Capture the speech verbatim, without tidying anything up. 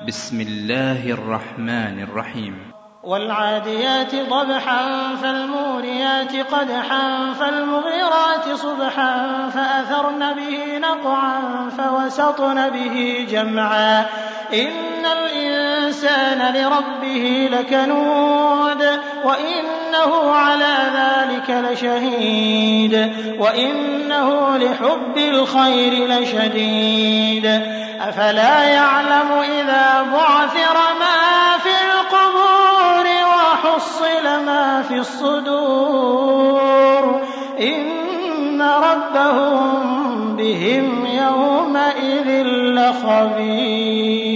بسم الله الرحمن الرحيم والعاديات ضبحا فالموريات قدحا فالمغيرات صبحا فأثرن به نقعا فوسطن به جمعا إن الإنسان لربه لكنود وإنه على ذلك لشهيد وإنه لحب الخير لشديد أفلا يعلم إذا بعثر ما في القبور وحصل ما في الصدور إن ربهم بهم يومئذ لخبير.